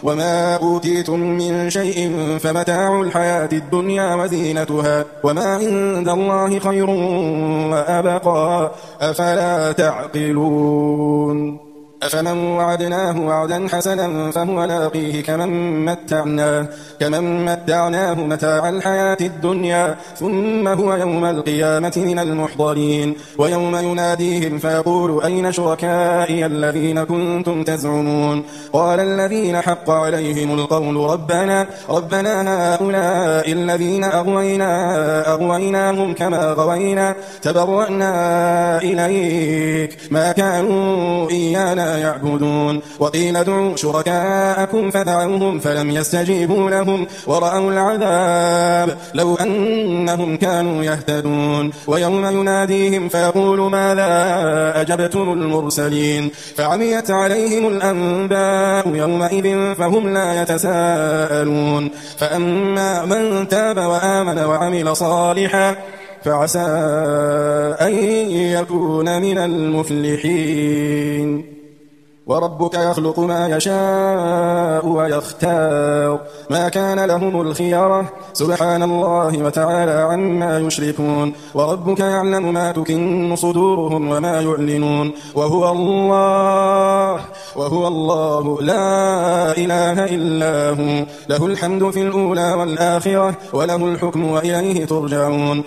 وما أوتيتم من شيء فمتاع الحياة الدنيا وزينتها وما عند الله خير وأبقى أفلا تعقلون أفمن وعدناه وعدا حسنا فهو لاقيه كمن متعناه متاع الحياة الدنيا ثم هو يوم القيامة من المحضرين ويوم يناديهم فيقول أين شركائي الذين كنتم تزعمون قال الذين حق عليهم القول ربنا هؤلاء الذين أغويناهم كما غوينا تبرأنا إليك ما كانوا إيانا يعبدون وقيل ادعوا شركاءكم فدعوهم فلم يستجيبوا لهم ورأوا العذاب لو أنهم كانوا يهتدون ويوم يناديهم فيقول ماذا أجبتم المرسلين فعميت عليهم الأنباء يومئذ فهم لا يتساءلون فأما من تاب وآمن وعمل صالحا فعسى أن يكون من المفلحين وربك يخلق ما يشاء ويختار ما كان لهم الخيرة سبحان الله وتعالى عما يشركون وربك يعلم ما تكن صدورهم وما يعلنون وهو الله لا إله إلا هو له الحمد في الأولى والآخرة وله الحكم وإليه ترجعون